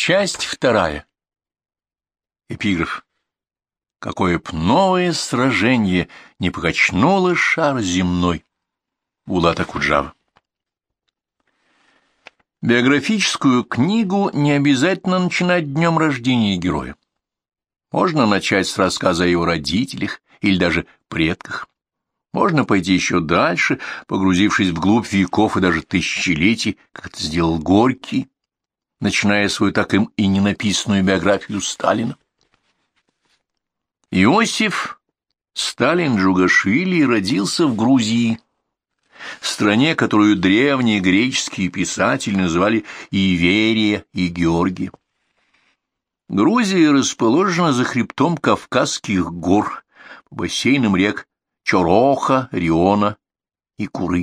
Часть вторая. Эпиграф. Какое б новое сражение не покачнуло шар земной. Булат Акуджава. Биографическую книгу не обязательно начинать днем рождения героя. Можно начать с рассказа о его родителях или даже предках. Можно пойти еще дальше, погрузившись вглубь веков и даже тысячелетий, как это сделал Горький, начиная свою так им и не написанную биографию Сталина. Иосиф Сталин Джугашвили родился в Грузии, стране, которую древние греческие писатели называли Иверия и Георгия. Грузия расположена за хребтом Кавказских гор, по бассейнам рек Чороха, Риона и Куры.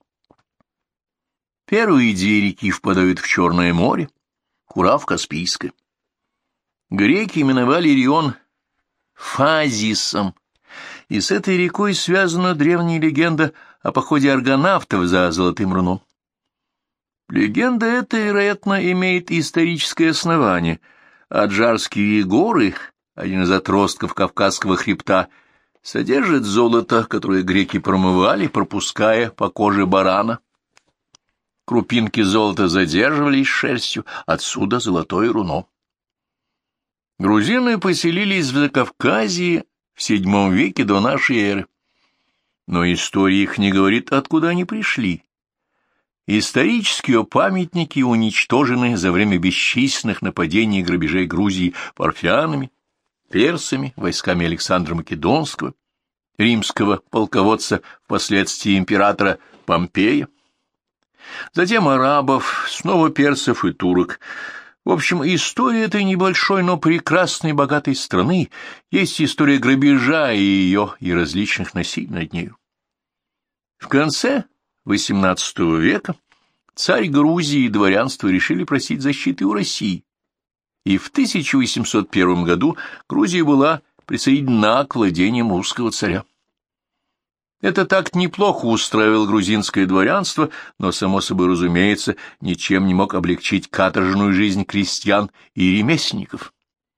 Первые две реки впадают в Черное море, Кура в Каспийское. Греки именовали Рион Фазисом, и с этой рекой связана древняя легенда о походе аргонавтов за Золотым руном. Легенда эта, вероятно, имеет историческое основание. Аджарские горы, один из отростков Кавказского хребта, содержит золото, которое греки промывали, пропуская по коже барана. Крупинки золота задерживались шерстью, отсюда золотое руно. Грузины поселились в Закавказье в VII веке до нашей эры. Но история их не говорит, откуда они пришли. Исторические памятники уничтожены за время бесчисленных нападений и грабежей Грузии парфянами, персами, войсками Александра Македонского, римского полководца, впоследствии императора Помпея, затем арабов, снова персов и турок. В общем, история этой небольшой, но прекрасной, богатой страны есть история грабежа и ее, и различных насилий над нею. В конце XVIII века царь Грузии и дворянство решили просить защиты у России, и в 1801 году Грузия была присоединена к владениям русского царя. Этот акт неплохо устраивал грузинское дворянство, но, само собой разумеется, ничем не мог облегчить каторжную жизнь крестьян и ремесленников.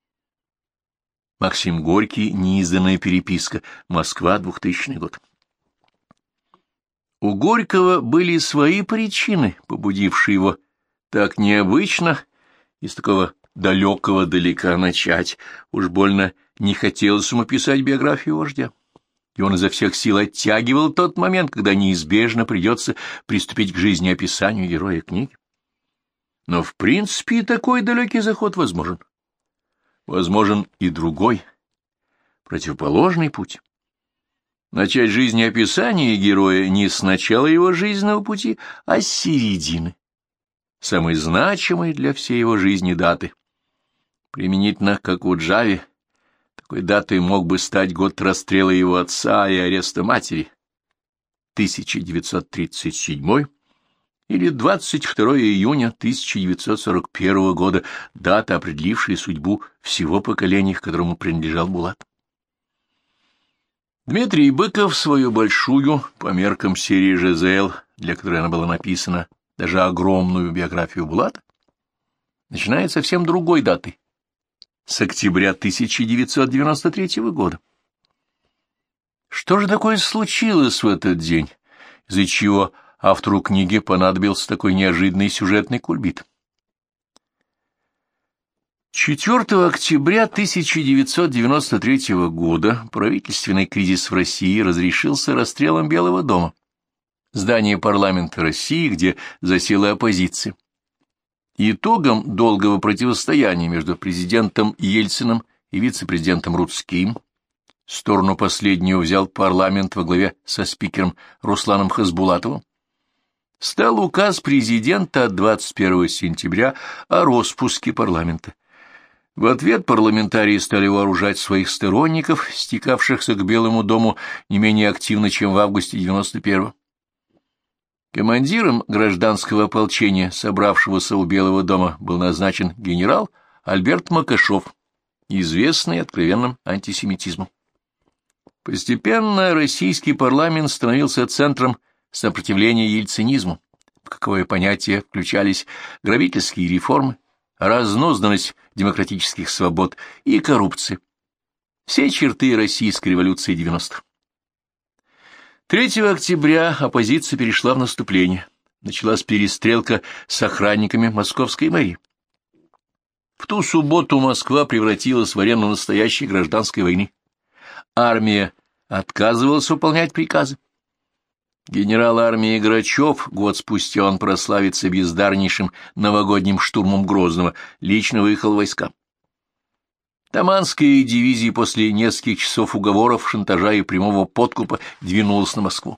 Максим Горький, неизданная переписка, Москва, 2000 год. У Горького были свои причины, побудившие его так необычно из такого далекого далека начать. Уж больно не хотелось ему писать биографию вождя. И он изо всех сил оттягивал тот момент, когда неизбежно придется приступить к жизнеописанию героя книги. Но, в принципе, и такой далекий заход возможен. Возможен и другой, противоположный путь. Начать жизнеописание героя не с начала его жизненного пути, а с середины, самой значимой для всей его жизни даты. Применительно к Акуджаве, такой датой мог бы стать год расстрела его отца и ареста матери, 1937, или 22 июня 1941 года, дата, определившая судьбу всего поколения, к которому принадлежал Булат. Дмитрий Быков свою большую, по меркам серии ЖЗЛ, для которой она была написана, даже огромную биографию Булата, начинает совсем другой даты, с октября 1993 года. Что же такое случилось в этот день, из-за чего автору книги понадобился такой неожиданный сюжетный кульбит? 4 октября 1993 года правительственный кризис в России разрешился расстрелом Белого дома, здания парламента России, где засела оппозиция. Итогом долгого противостояния между президентом Ельциным и вице-президентом Рудским, сторону последнего взял парламент во главе со спикером Русланом Хасбулатовым, стал указ президента от 21 сентября о распуске парламента. В ответ парламентарии стали вооружать своих сторонников, стекавшихся к Белому дому не менее активно, чем в августе 91-го. Командиром гражданского ополчения, собравшегося у Белого дома, был назначен генерал Альберт Макашов, известный откровенным антисемитизмом. Постепенно российский парламент становился центром сопротивления ельцинизму, в каковое понятие включались грабительские реформы, разнузданность демократических свобод и коррупция. Все черты российской революции 90-х. 3 октября оппозиция перешла в наступление. Началась перестрелка с охранниками московской мэрии. В ту субботу Москва превратилась в арену настоящей гражданской войны. Армия отказывалась выполнять приказы. Генерал армии Грачев, год спустя он прославится бездарнейшим новогодним штурмом Грозного, лично выехал в войска. Таманская дивизия после нескольких часов уговоров, шантажа и прямого подкупа двинулась на Москву.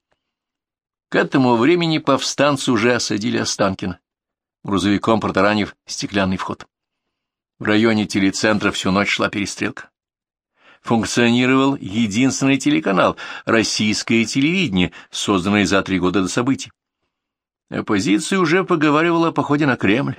К этому времени повстанцы уже осадили Останкино, грузовиком протаранив стеклянный вход. В районе телецентра всю ночь шла перестрелка. Функционировал единственный телеканал «Российское телевидение», созданное за 3 года до событий. Оппозиция уже поговаривала о походе на Кремль.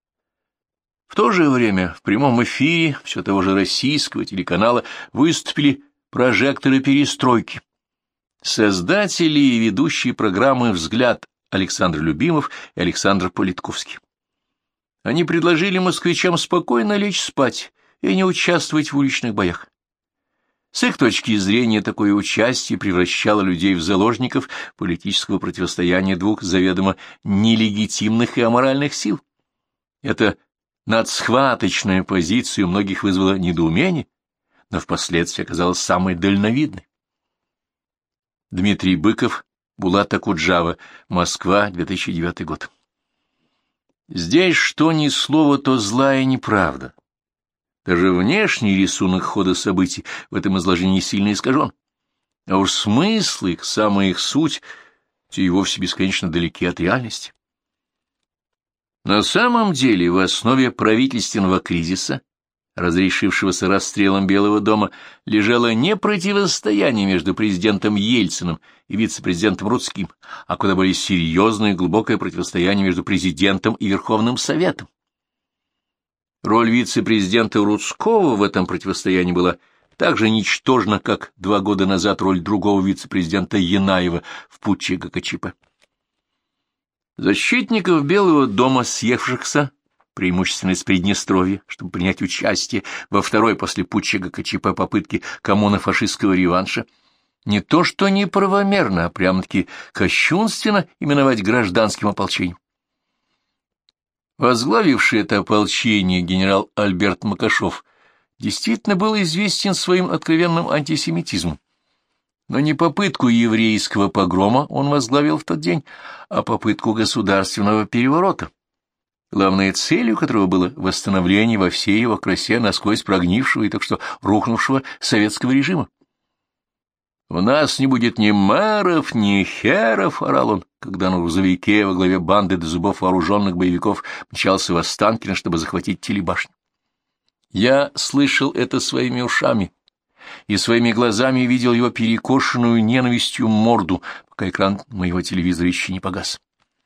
В то же время в прямом эфире все того же российского телеканала выступили прожекторы перестройки. Создатели и ведущие программы «Взгляд» Александр Любимов и Александр Политковский. Они предложили москвичам спокойно лечь спать и не участвовать в уличных боях. С их точки зрения такое участие превращало людей в заложников политического противостояния двух заведомо нелегитимных и аморальных сил. Это надсхваточная позиция у многих вызвала недоумение, но впоследствии оказалась самой дальновидной. Дмитрий Быков, Булат Акуджава, Москва, 2009 год. Здесь что ни слово, то злая неправда. Даже внешний рисунок хода событий в этом изложении сильно искажен. А уж смысл их, самая их суть, те и вовсе бесконечно далеки от реальности. На самом деле в основе правительственного кризиса, разрешившегося расстрелом Белого дома, лежало не противостояние между президентом Ельциным и вице-президентом Рудским, а куда более серьезное и глубокое противостояние между президентом и Верховным Советом. Роль вице-президента Рудского в этом противостоянии была так же ничтожна, как 2 года назад роль другого вице-президента Янаева в путче ГКЧП. Защитников Белого дома, съехавшихся преимущественно из Приднестровья, чтобы принять участие во второй после путча ГКЧП попытке коммуно-фашистского реванша, не то что неправомерно, а прямо-таки кощунственно именовать гражданским ополчением. Возглавивший это ополчение генерал Альберт Макашов действительно был известен своим откровенным антисемитизмом. Но не попытку еврейского погрома он возглавил в тот день, а попытку государственного переворота, главной целью которого было восстановление во всей его красе насквозь прогнившего и так что рухнувшего советского режима. «У нас не будет ни мэров, ни херов», — орал он, когда на грузовике во главе банды до зубов вооруженных боевиков мчался в Останкино, чтобы захватить телебашню. Я слышал это своими ушами и своими глазами видел его перекошенную ненавистью морду, пока экран моего телевизора еще не погас.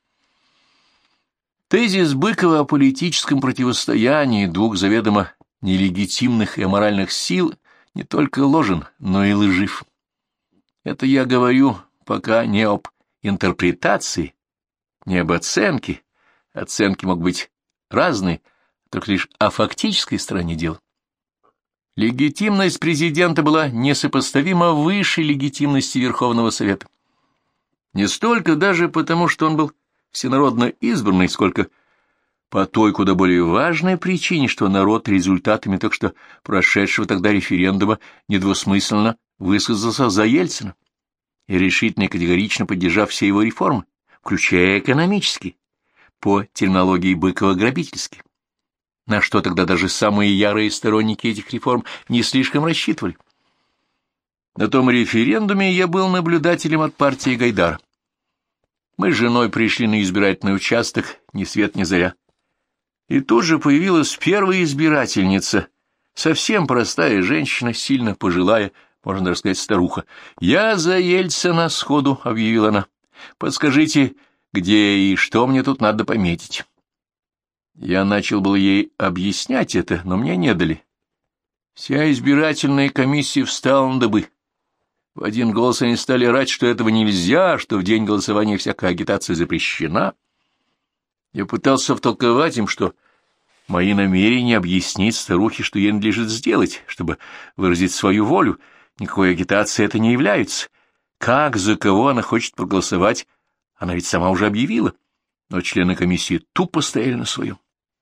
Тезис Быкова о политическом противостоянии двух заведомо нелегитимных и аморальных сил не только ложен, но и лжив. Это я говорю пока не об интерпретации, не об оценке. Оценки могут быть разные, только лишь о фактической стороне дела. Легитимность президента была несопоставимо выше легитимности Верховного Совета. Не столько даже потому, что он был всенародно избранный, сколько по той куда более важной причине, что народ результатами только что прошедшего тогда референдума недвусмысленно высказался за Ельцина и решительно и категорично поддержав все его реформы, включая экономические, по терминологии Быкова грабительские, на что тогда даже самые ярые сторонники этих реформ не слишком рассчитывали. На том референдуме я был наблюдателем от партии Гайдара. Мы с женой пришли на избирательный участок ни свет ни заря. И тут же появилась первая избирательница, совсем простая женщина, сильно пожилая, можно даже сказать, старуха. «Я за Ельцина сходу», — объявила она. «Подскажите, где и что мне тут надо пометить?» Я начал было ей объяснять это, но мне не дали. Вся избирательная комиссия встала на дыбы. В один голос они стали орать, что этого нельзя, что в день голосования всякая агитация запрещена. Я пытался втолковать им, что мои намерения объяснить старухе, что ей надлежит сделать, чтобы выразить свою волю. Никакой агитации это не является. Как, за кого она хочет проголосовать, она ведь сама уже объявила. Но члены комиссии тупо стояли на своем.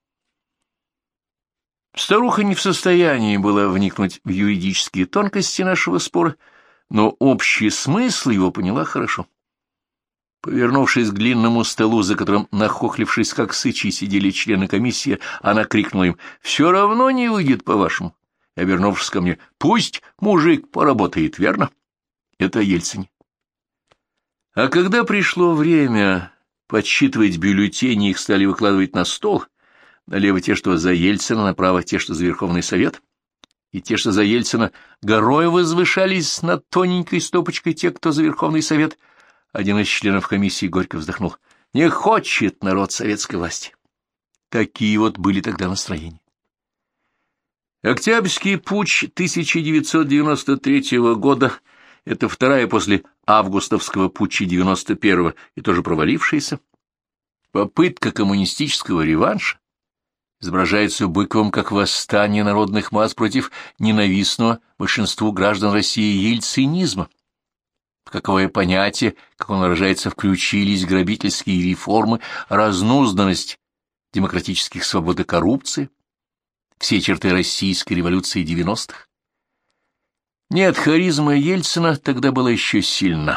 Старуха не в состоянии была вникнуть в юридические тонкости нашего спора, но общий смысл его поняла хорошо. Повернувшись к длинному столу, за которым, нахохлившись как сычи, сидели члены комиссии, она крикнула им: «Все равно не выйдет, по-вашему». И, обернувшись ко мне: «Пусть мужик поработает, верно?» Это о Ельцине. А когда пришло время подсчитывать бюллетени, их стали выкладывать на стол, налево те, что за Ельцина, направо те, что за Верховный Совет, и те, что за Ельцина, горой возвышались над тоненькой стопочкой те, кто за Верховный Совет. Один из членов комиссии горько вздохнул: «Не хочет народ советской власти». Такие вот были тогда настроения. Октябрьский путч 1993 года — это вторая после августовского путча 91-го и тоже провалившаяся попытка коммунистического реванша, изображается Быковым как восстание народных масс против ненавистного большинству граждан России ельцинизма. В каковое понятие, как он выражается, включились грабительские реформы, разнузданность демократических свобод и коррупции, все черты российской революции 90-х. Нет, харизма Ельцина тогда была еще сильна.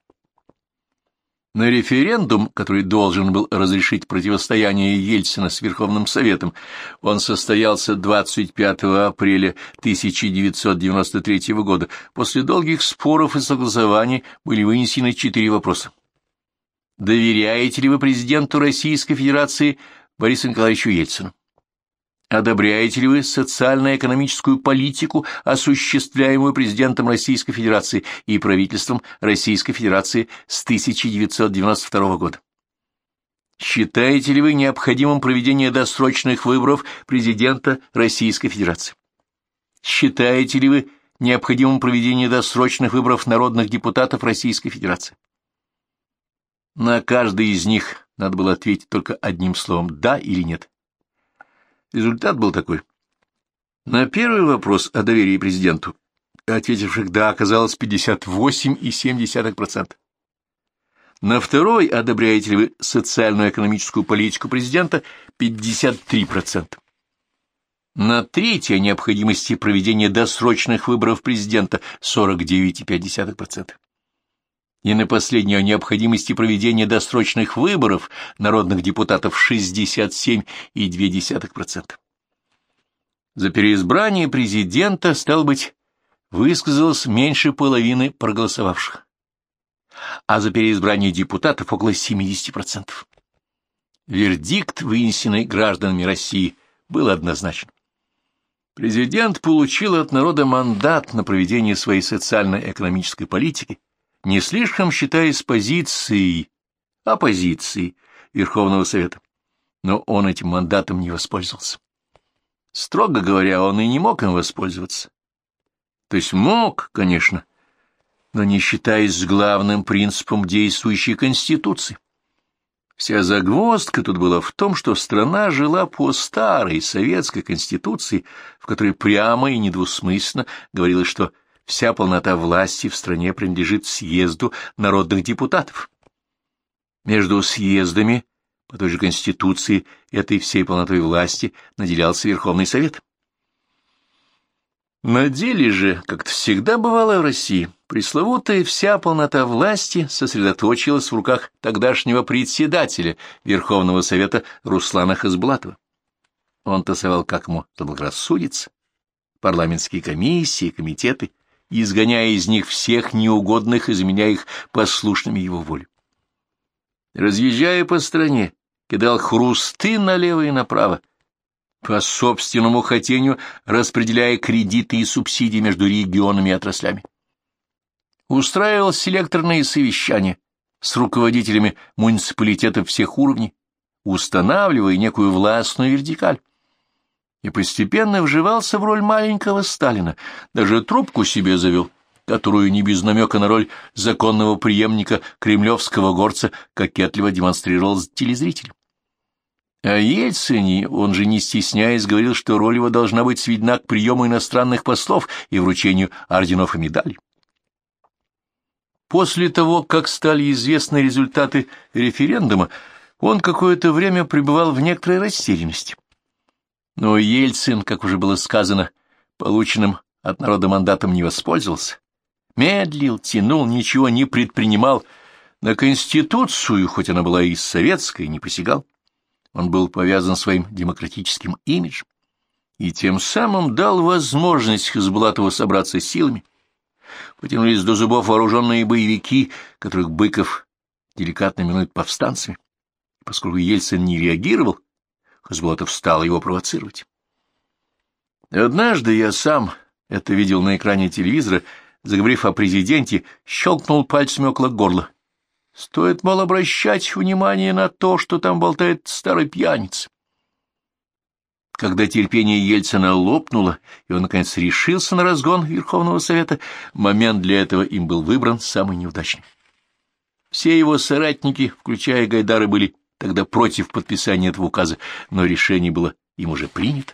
На референдум, который должен был разрешить противостояние Ельцина с Верховным Советом, он состоялся 25 апреля 1993 года. После долгих споров и согласований были вынесены 4 вопроса. Доверяете ли вы президенту Российской Федерации Борису Николаевичу Ельцину? Одобряете ли вы социально-экономическую политику, осуществляемую президентом Российской Федерации и правительством Российской Федерации с 1992 года? Считаете ли вы необходимым проведение досрочных выборов президента Российской Федерации? Считаете ли вы необходимым проведение досрочных выборов народных депутатов Российской Федерации? На каждый из них надо было ответить только одним словом: «да» или «нет». Результат был такой. На первый вопрос о доверии президенту ответивших «да» оказалось 58,7%. На второй «одобряете ли вы социально-экономическую политику президента» 53%. На третий о необходимости проведения досрочных выборов президента 49,5%. И на последний о необходимости проведения досрочных выборов народных депутатов 67,2%. За переизбрание президента, стало быть, высказалось меньше половины проголосовавших, а за переизбрание депутатов около 70%. Вердикт, вынесенный гражданами России, был однозначен. Президент получил от народа мандат на проведение своей социально-экономической политики, не слишком считаясь позицией, оппозицией Верховного Совета. Но он этим мандатом не воспользовался. Строго говоря, он и не мог им воспользоваться. То есть мог, конечно, но не считаясь с главным принципом действующей Конституции. Вся загвоздка тут была в том, что страна жила по старой советской Конституции, в которой прямо и недвусмысленно говорилось, что вся полнота власти в стране принадлежит съезду народных депутатов. Между съездами по той же Конституции этой всей полнотой власти наделялся Верховный Совет. На деле же, как это всегда бывало в России, пресловутая вся полнота власти сосредоточилась в руках тогдашнего председателя Верховного Совета Руслана Хасбулатова. Он тасовал, как ему заблагорассудится, парламентские комиссии, комитеты, изгоняя из них всех неугодных и заменяя их послушными его воле. Разъезжая по стране, кидал хрусты налево и направо, по собственному хотению распределяя кредиты и субсидии между регионами и отраслями. Устраивал селекторные совещания с руководителями муниципалитетов всех уровней, устанавливая некую властную вертикаль. И постепенно вживался в роль маленького Сталина, даже трубку себе завел, которую не без намека на роль законного преемника кремлевского горца кокетливо демонстрировал телезрителям. О Ельцине он же, не стесняясь, говорил, что роль его должна быть сведена к приему иностранных послов и вручению орденов и медалей. После того, как стали известны результаты референдума, он какое-то время пребывал в некоторой растерянности. Но Ельцин, как уже было сказано, полученным от народа мандатом не воспользовался. Медлил, тянул, ничего не предпринимал. На Конституцию, хоть она была и советской, не посягал. Он был повязан своим демократическим имиджем и тем самым дал возможность Хасбулатову собраться силами. Потянулись до зубов вооруженные боевики, которых Быков деликатно именует повстанцами. Поскольку Ельцин не реагировал, Хасбулатов стал его провоцировать. Однажды я сам это видел на экране телевизора, заговорив о президенте, щелкнул пальцами около горла. Стоит, мол, обращать внимание на то, что там болтает старый пьяница. Когда терпение Ельцина лопнуло, и он, наконец, решился на разгон Верховного Совета, момент для этого им был выбран самый неудачный. Все его соратники, включая Гайдара, были тогда против подписания этого указа, но решение было им уже принято.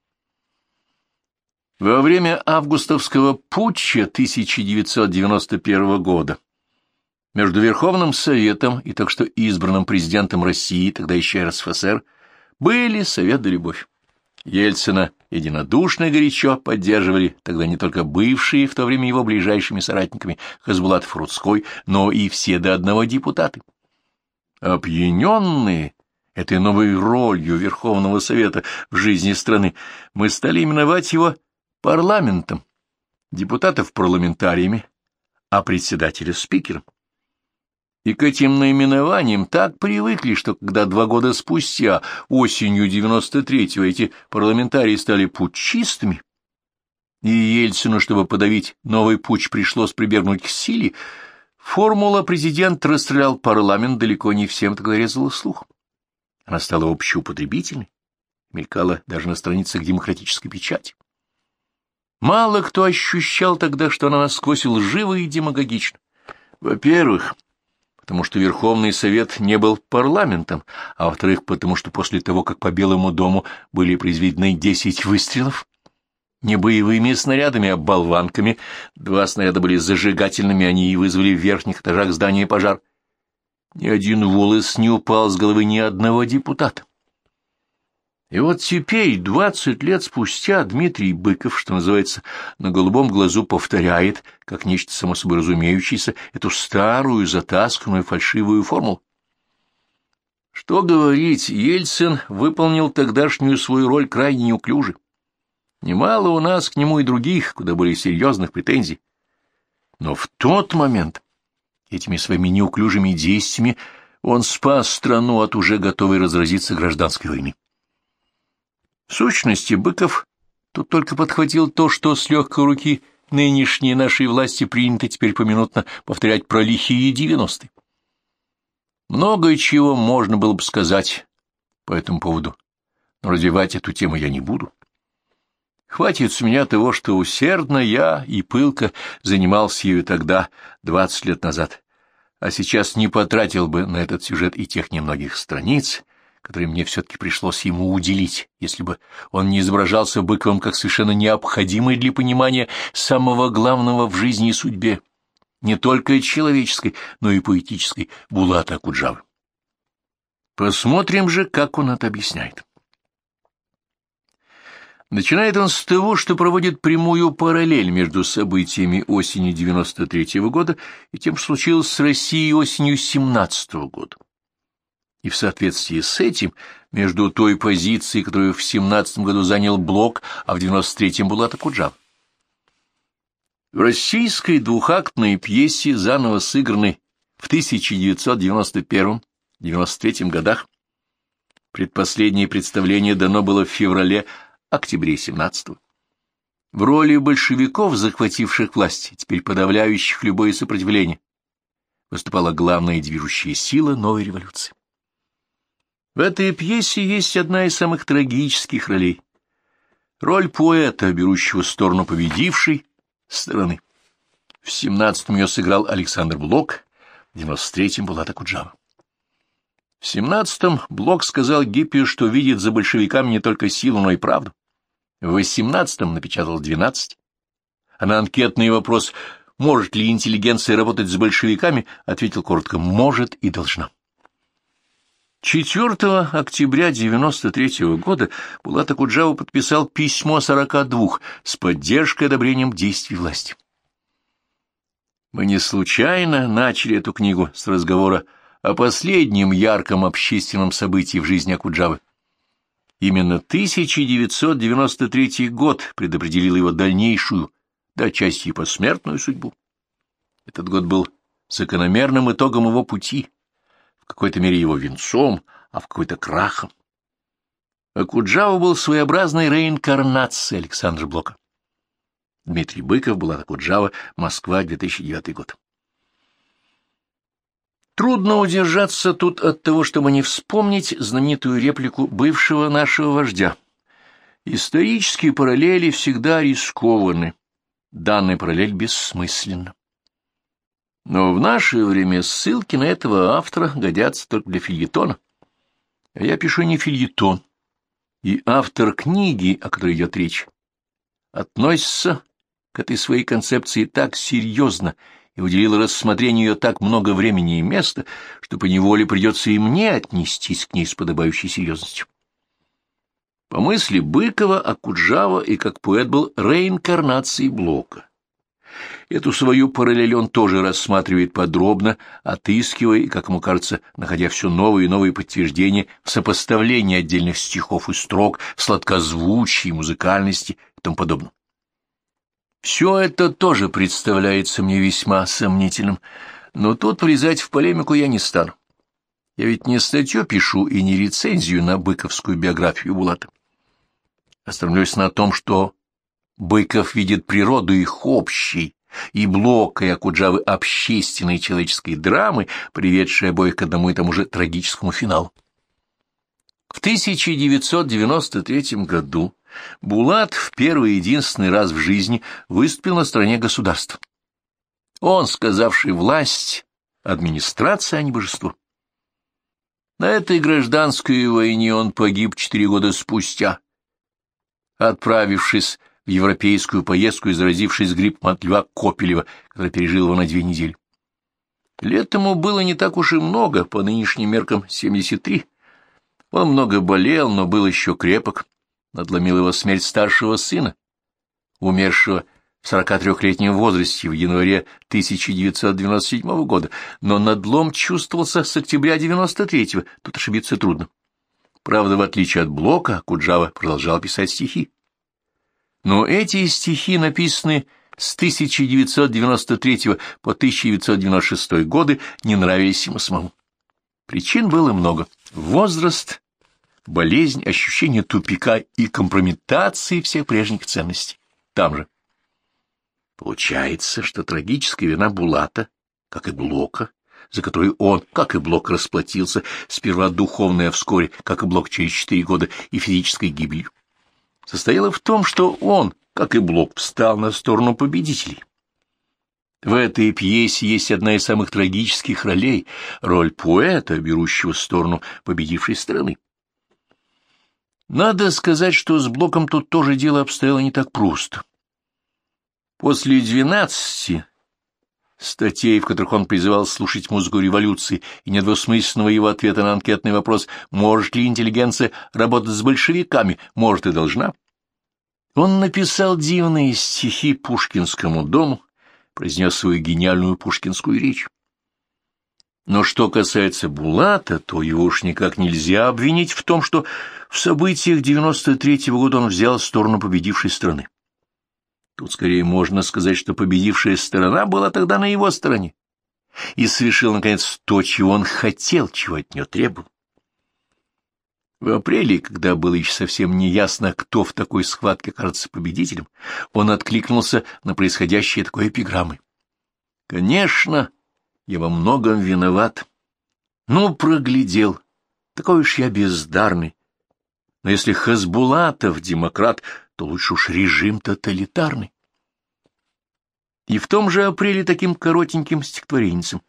Во время августовского путча 1991 года между Верховным Советом и только что избранным президентом России, тогда еще РСФСР, были совет да любовь. Ельцина единодушно и горячо поддерживали тогда не только бывшие в то время его ближайшими соратниками Хасбулатов и Рудской, но и все до одного депутаты. Опьяненные этой новой ролью Верховного Совета в жизни страны, мы стали именовать его парламентом, депутатов парламентариями, а председателя спикером. И к этим наименованиям так привыкли, что когда 2 года спустя, осенью 93-го, эти парламентарии стали путчистами, и Ельцину, чтобы подавить новый путч, пришлось прибегнуть к силе, формула «президент расстрелял парламент» далеко не всем тогда резала слух. Она стала общеупотребительной, мелькала даже на страницах демократической печати. Мало кто ощущал тогда, что она насквозь лжива и демагогична. Во-первых, потому что Верховный Совет не был парламентом, а во-вторых, потому что после того, как по Белому дому были произведены 10 выстрелов, не боевыми снарядами, а болванками, 2 снаряда были зажигательными, они и вызвали в верхних этажах здания пожар, ни один волос не упал с головы ни одного депутата. И вот теперь, 20 лет спустя, Дмитрий Быков, что называется, на голубом глазу повторяет, как нечто само собой разумеющееся, эту старую, затасканную, фальшивую формулу. Что говорить, Ельцин выполнил тогдашнюю свою роль крайне неуклюже. Немало у нас к нему и других, куда более серьезных претензий. Но в тот момент этими своими неуклюжими действиями он спас страну от уже готовой разразиться гражданской войны. В сущности, Быков тут только подхватил то, что с легкой руки нынешней нашей власти принято теперь поминутно повторять про лихие 90-е. Много чего можно было бы сказать по этому поводу, но развивать эту тему я не буду. Хватит с меня того, что усердно я и пылко занимался ею тогда, 20 лет назад, а сейчас не потратил бы на этот сюжет и тех немногих страниц, которые мне все-таки пришлось ему уделить, если бы он не изображался Быковым как совершенно необходимый для понимания самого главного в жизни и судьбе, не только человеческой, но и поэтической Булата Окуджавы. Посмотрим же, как он это объясняет. Начинает он с того, что проводит прямую параллель между событиями осени 93-го года и тем, что случилось с Россией осенью 17-го года. И в соответствии с этим, между той позицией, которую в 17-м году занял Блок, а в 93-м Булат Окуджава. В российской двухактной пьесе, заново сыгранной в 1991-93 годах, предпоследнее представление дано было в феврале-октябре 17-го. В роли большевиков, захвативших власть, теперь подавляющих любое сопротивление, выступала главная движущая сила новой революции. В этой пьесе есть одна из самых трагических ролей. Роль поэта, берущего сторону победившей стороны. В 17-м ее сыграл Александр Блок, в 93-м Булат Окуджава. В 17-м Блок сказал Гиппию, что видит за большевиками не только силу, но и правду. В 18-м напечатал 12, а на анкетный вопрос, может ли интеллигенция работать с большевиками, ответил коротко: может и должна. 4 октября 93-го года Булат Окуджава подписал письмо 42 с поддержкой и одобрением действий власти. Мы не случайно начали эту книгу с разговора о последнем ярком общественном событии в жизни Окуджавы. Именно 1993 год предопределил его дальнейшую, да отчасти и посмертную судьбу. Этот год был закономерным итогом его пути, в какой-то мере его венцом, а в какой-то крахом. Окуджава был своеобразной реинкарнацией Александра Блока. Дмитрий Быков, Булат Окуджава, Москва, 2009 год. Трудно удержаться тут от того, чтобы не вспомнить знаменитую реплику бывшего нашего вождя. Исторические параллели всегда рискованы, данная параллель бессмысленна. Но в наше время ссылки на этого автора годятся только для фельетона. А я пишу не фельетон, и автор книги, о которой идет речь, относится к этой своей концепции так серьезно и уделил рассмотрению ее так много времени и места, что поневоле придется и мне отнестись к ней с подобающей серьезностью. По мысли Быкова, Окуджава и как поэт был реинкарнацией Блока. Эту свою параллель он тоже рассматривает подробно, отыскивая и, как ему кажется, находя все новые и новые подтверждения в сопоставлении отдельных стихов и строк, в сладкозвучии, музыкальности и тому подобном. Все это тоже представляется мне весьма сомнительным, но тут влезать в полемику я не стану. Я ведь не статью пишу и не рецензию на быковскую биографию Булата. Остановлюсь на том, что Быков видит природу их общей, и Блока, и Окуджавы общественной и человеческой драмы, приведшей обоих к одному и тому же трагическому финалу. В 1993 году Булат в первый и единственный раз в жизни выступил на стороне государства. Он, сказавший власть, администрация, а не божество. На этой гражданской войне он погиб 4 года спустя, отправившись в европейскую поездку и заразившись гриппом от Льва Копелева, который пережил его на 2 недели. Лет ему было не так уж и много, по нынешним меркам 73. Он много болел, но был еще крепок. Надломил его смерть старшего сына, умершего в 43-летнем возрасте в январе 1997 года, но надлом чувствовался с октября 93-го, тут ошибиться трудно. Правда, в отличие от Блока, Окуджава продолжал писать стихи. Но эти стихи, написанные с 1993 по 1996 годы, не нравились ему самому. Причин было много. Возраст, болезнь, ощущение тупика и компрометации всех прежних ценностей. Там же. Получается, что трагическая вина Булата, как и Блока, за которую он, как и Блок, расплатился, сперва духовной, а вскоре, как и Блок, через 4 года, и физической гибелью, состояла в том, что он, как и Блок, встал на сторону победителей. В этой пьесе есть одна из самых трагических ролей — роль поэта, берущего сторону победившей стороны. Надо сказать, что с Блоком тут тоже дело обстояло не так просто. После 12 статей, в которых он призывал слушать музыку революции, и недвусмысленного его ответа на анкетный вопрос, может ли интеллигенция работать с большевиками, может и должна, он написал дивные стихи Пушкинскому дому, произнес свою гениальную пушкинскую речь. Но что касается Булата, то его уж никак нельзя обвинить в том, что в событиях 93-го года он взял сторону победившей страны. Тут скорее можно сказать, что победившая сторона была тогда на его стороне и совершил, наконец, то, чего он хотел, чего от нее требовал. В апреле, когда было еще совсем неясно, кто в такой схватке окажется победителем, он откликнулся на происходящее такой эпиграммой. «Конечно, я во многом виноват. Ну, проглядел. Такой уж я бездарный. Но если Хасбулатов демократ, то лучше уж режим тоталитарный». И в том же апреле таким коротеньким стихотворенцем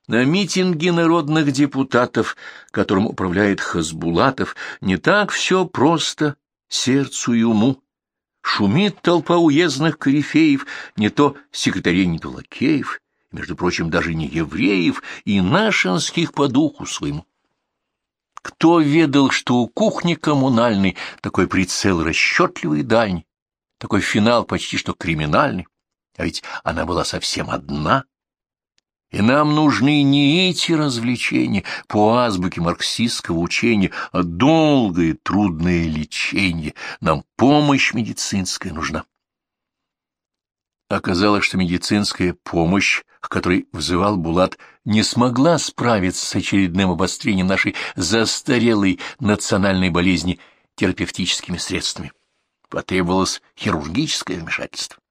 На митинге народных депутатов, которым управляет Хасбулатов, не так все просто сердцу и уму. Шумит толпа уездных корифеев, не то секретарей, не то лакеев, между прочим, даже не евреев и нашинских по духу своему. Кто ведал, что у кухни коммунальной такой прицел расчетливый и дальний, такой финал почти что криминальный, а ведь она была совсем одна. И нам нужны не эти развлечения по азбуке марксистского учения, а долгое трудное лечение. Нам помощь медицинская нужна. Оказалось, что медицинская помощь, к которой взывал Булат, не смогла справиться с очередным обострением нашей застарелой национальной болезни терапевтическими средствами. Потребовалось хирургическое вмешательство.